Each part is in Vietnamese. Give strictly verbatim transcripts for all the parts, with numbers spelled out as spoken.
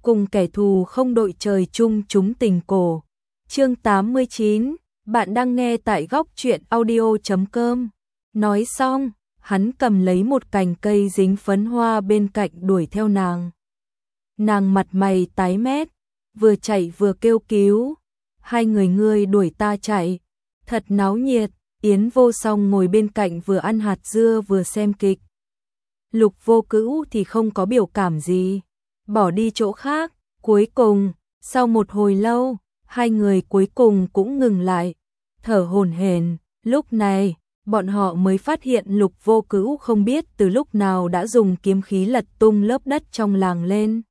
cùng kẻ thù không đội trời chung chúng tình cổ. Chương tám mươi chín, bạn đang nghe tại góc truyện audio chấm com. Nói xong, hắn cầm lấy một cành cây dính phấn hoa bên cạnh đuổi theo nàng. Nàng mặt mày tái mét, vừa chạy vừa kêu cứu. Hai người ngươi đuổi ta chạy, thật náo nhiệt. Yến Vô Song ngồi bên cạnh vừa ăn hạt dưa vừa xem kịch. Lục Vô Cữu thì không có biểu cảm gì, bỏ đi chỗ khác. Cuối cùng, sau một hồi lâu, hai người cuối cùng cũng ngừng lại, thở hổn hển. Lúc này, bọn họ mới phát hiện Lục Vô Cữu không biết từ lúc nào đã dùng kiếm khí lật tung lớp đất trong làng lên.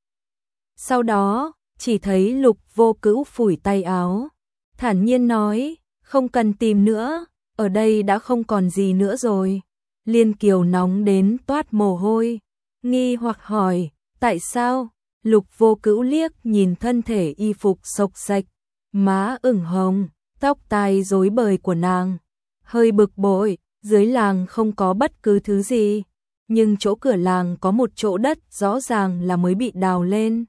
Sau đó, chỉ thấy Lục Vô Cữu phủi tay áo, thản nhiên nói, không cần tìm nữa, ở đây đã không còn gì nữa rồi. Liên Kiều nóng đến toát mồ hôi, nghi hoặc hỏi, tại sao? Lục Vô Cữu liếc nhìn thân thể y phục xộc xạch, má ửng hồng, tóc tai rối bời của nàng, hơi bực bội. Dưới làng không có bất cứ thứ gì, nhưng chỗ cửa làng có một chỗ đất rõ ràng là mới bị đào lên.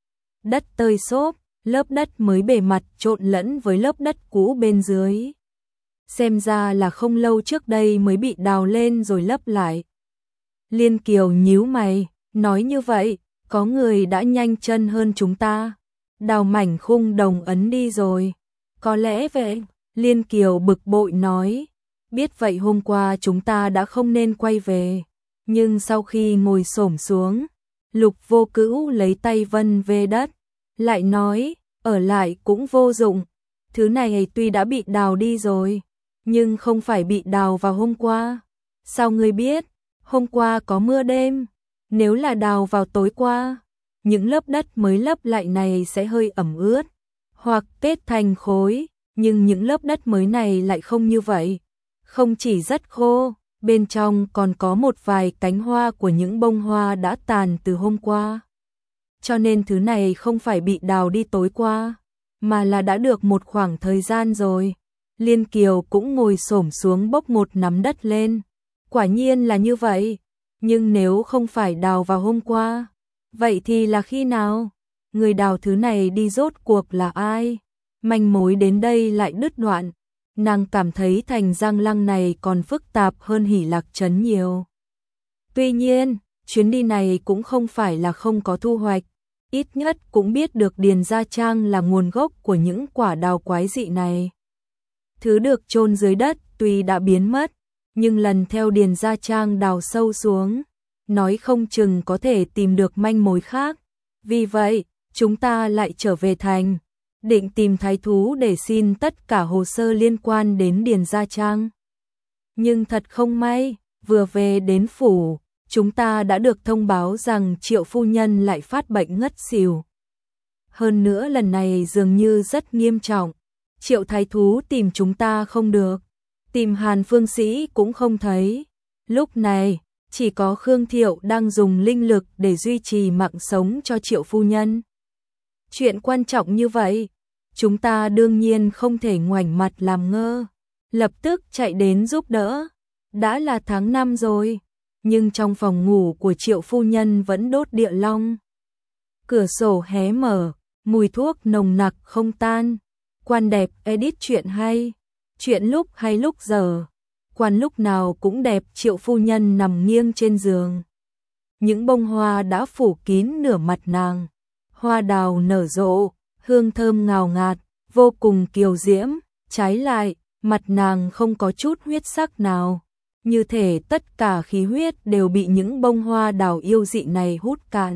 Đất tơi xốp, lớp đất mới bề mặt trộn lẫn với lớp đất cũ bên dưới. Xem ra là không lâu trước đây mới bị đào lên rồi lấp lại. Liên Kiều nhíu mày, nói như vậy, có người đã nhanh chân hơn chúng ta, đào mảnh khung đồng ấn đi rồi. Có lẽ vậy, Liên Kiều bực bội nói, biết vậy hôm qua chúng ta đã không nên quay về. Nhưng sau khi ngồi xổm xuống, Lục Vô Cữu lấy tay vân về đất, lại nói, ở lại cũng vô dụng, thứ này tuy đã bị đào đi rồi, nhưng không phải bị đào vào hôm qua. Sao ngươi biết? Hôm qua có mưa đêm, nếu là đào vào tối qua, những lớp đất mới lấp lại này sẽ hơi ẩm ướt, hoặc kết thành khối, nhưng những lớp đất mới này lại không như vậy. Không chỉ rất khô, bên trong còn có một vài cánh hoa của những bông hoa đã tàn từ hôm qua. Cho nên thứ này không phải bị đào đi tối qua, mà là đã được một khoảng thời gian rồi. Liên Kiều cũng ngồi xổm xuống bốc một nắm đất lên. Quả nhiên là như vậy, nhưng nếu không phải đào vào hôm qua, vậy thì là khi nào? Người đào thứ này đi rốt cuộc là ai? Manh mối đến đây lại đứt đoạn. Nàng cảm thấy thành Giang Lăng này còn phức tạp hơn Hỷ Lạc Trấn nhiều. Tuy nhiên, chuyến đi này cũng không phải là không có thu hoạch, ít nhất cũng biết được Điền Gia Trang là nguồn gốc của những quả đào quái dị này. Thứ được chôn dưới đất tuy đã biến mất, nhưng lần theo Điền Gia Trang đào sâu xuống, nói không chừng có thể tìm được manh mối khác. Vì vậy, chúng ta lại trở về thành, định tìm thái thú để xin tất cả hồ sơ liên quan đến Điền Gia Trang. Nhưng thật không may, vừa về đến phủ, chúng ta đã được thông báo rằng Triệu phu nhân lại phát bệnh ngất xỉu. Hơn nữa lần này dường như rất nghiêm trọng. Triệu thái thú tìm chúng ta không được, tìm Hàn Phương Sĩ cũng không thấy. Lúc này, chỉ có Khương Thiệu đang dùng linh lực để duy trì mạng sống cho Triệu phu nhân. Chuyện quan trọng như vậy, chúng ta đương nhiên không thể ngoảnh mặt làm ngơ, lập tức chạy đến giúp đỡ. Đã là tháng năm rồi, nhưng trong phòng ngủ của Triệu phu nhân vẫn đốt địa long. Cửa sổ hé mở, mùi thuốc nồng nặc không tan. Quan đẹp edit chuyện hay, chuyện lúc hay lúc giờ. Quan lúc nào cũng đẹp. Triệu phu nhân nằm nghiêng trên giường, những bông hoa đã phủ kín nửa mặt nàng. Hoa đào nở rộ, hương thơm ngào ngạt, vô cùng kiều diễm. Trái lại, mặt nàng không có chút huyết sắc nào, như thể tất cả khí huyết đều bị những bông hoa đào yêu dị này hút cạn.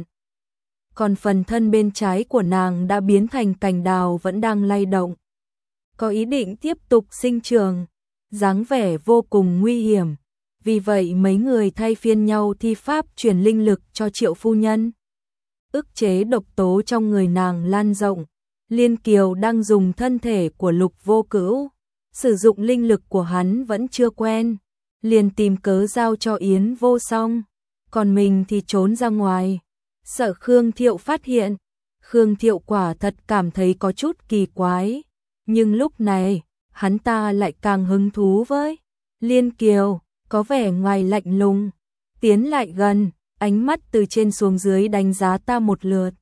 Còn phần thân bên trái của nàng đã biến thành cành đào vẫn đang lay động, có ý định tiếp tục sinh trưởng, dáng vẻ vô cùng nguy hiểm. Vì vậy mấy người thay phiên nhau thi pháp truyền linh lực cho Triệu phu nhân, ức chế độc tố trong người nàng lan rộng. Liên Kiều đang dùng thân thể của Lục Vô Cữu, sử dụng linh lực của hắn vẫn chưa quen, liền tìm cớ giao cho Yến Vô Song, còn mình thì trốn ra ngoài, sợ Khương Thiệu phát hiện. Khương Thiệu quả thật cảm thấy có chút kỳ quái, nhưng lúc này, hắn ta lại càng hứng thú với Liên Kiều, có vẻ ngoài lạnh lùng, tiến lại gần, ánh mắt từ trên xuống dưới đánh giá ta một lượt.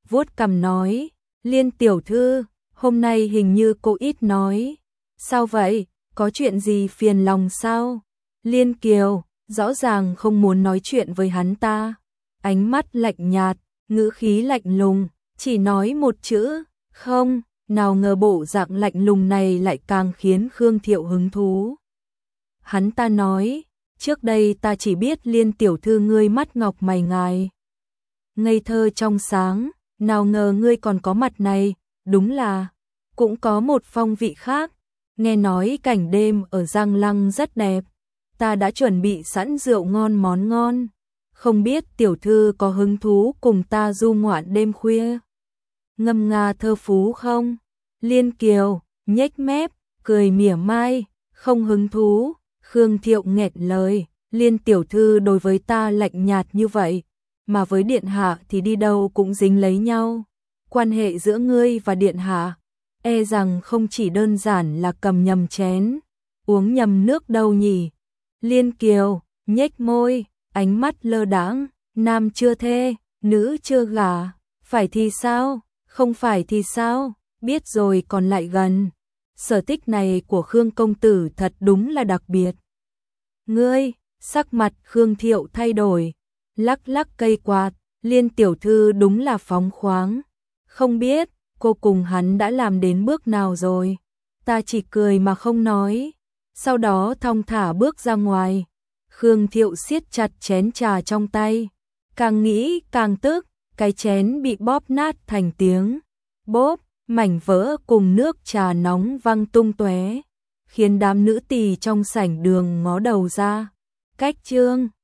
vuốt cằm nói, Liên tiểu thư, hôm nay hình như cô ít nói. Sao vậy, có chuyện gì phiền lòng sao? Liên Kiều, rõ ràng không muốn nói chuyện với hắn ta. Ánh mắt lạnh nhạt, ngữ khí lạnh lùng, chỉ nói một chữ, không, nào ngờ bộ dạng lạnh lùng này lại càng khiến Khương Thiệu hứng thú. Hắn ta nói, trước đây ta chỉ biết Liên tiểu thư ngươi mắt ngọc mày ngài. Ngây thơ trong sáng, nào ngờ ngươi còn có mặt này, đúng là, cũng có một phong vị khác. Nghe nói cảnh đêm ở Giang Lăng rất đẹp, ta đã chuẩn bị sẵn rượu ngon món ngon. Không biết tiểu thư có hứng thú cùng ta du ngoạn đêm khuya, ngâm nga thơ phú không? Liên Kiều, nhếch mép, cười mỉa mai, không hứng thú. Khương Thiệu nghẹn lời, Liên tiểu thư đối với ta lạnh nhạt như vậy, mà với điện hạ thì đi đâu cũng dính lấy nhau. Quan hệ giữa ngươi và điện hạ, e rằng không chỉ đơn giản là cầm nhầm chén, uống nhầm nước đâu nhỉ? Liên Kiều, nhếch môi, ánh mắt lơ đãng, nam chưa thê, nữ chưa gả, phải thì sao, không phải thì sao, biết rồi còn lại gần. Sở thích này của Khương công tử thật đúng là đặc biệt. Ngươi, sắc mặt Khương Thiệu thay đổi, lắc lắc cây quạt, Liên tiểu thư đúng là phóng khoáng. Không biết, cô cùng hắn đã làm đến bước nào rồi? Ta chỉ cười mà không nói, sau đó thong thả bước ra ngoài. Khương Thiệu siết chặt chén trà trong tay, càng nghĩ càng tức, cái chén bị bóp nát thành tiếng bóp, mảnh vỡ cùng nước trà nóng văng tung tóe, khiến đám nữ tỳ trong sảnh đường ngó đầu ra. Cách chương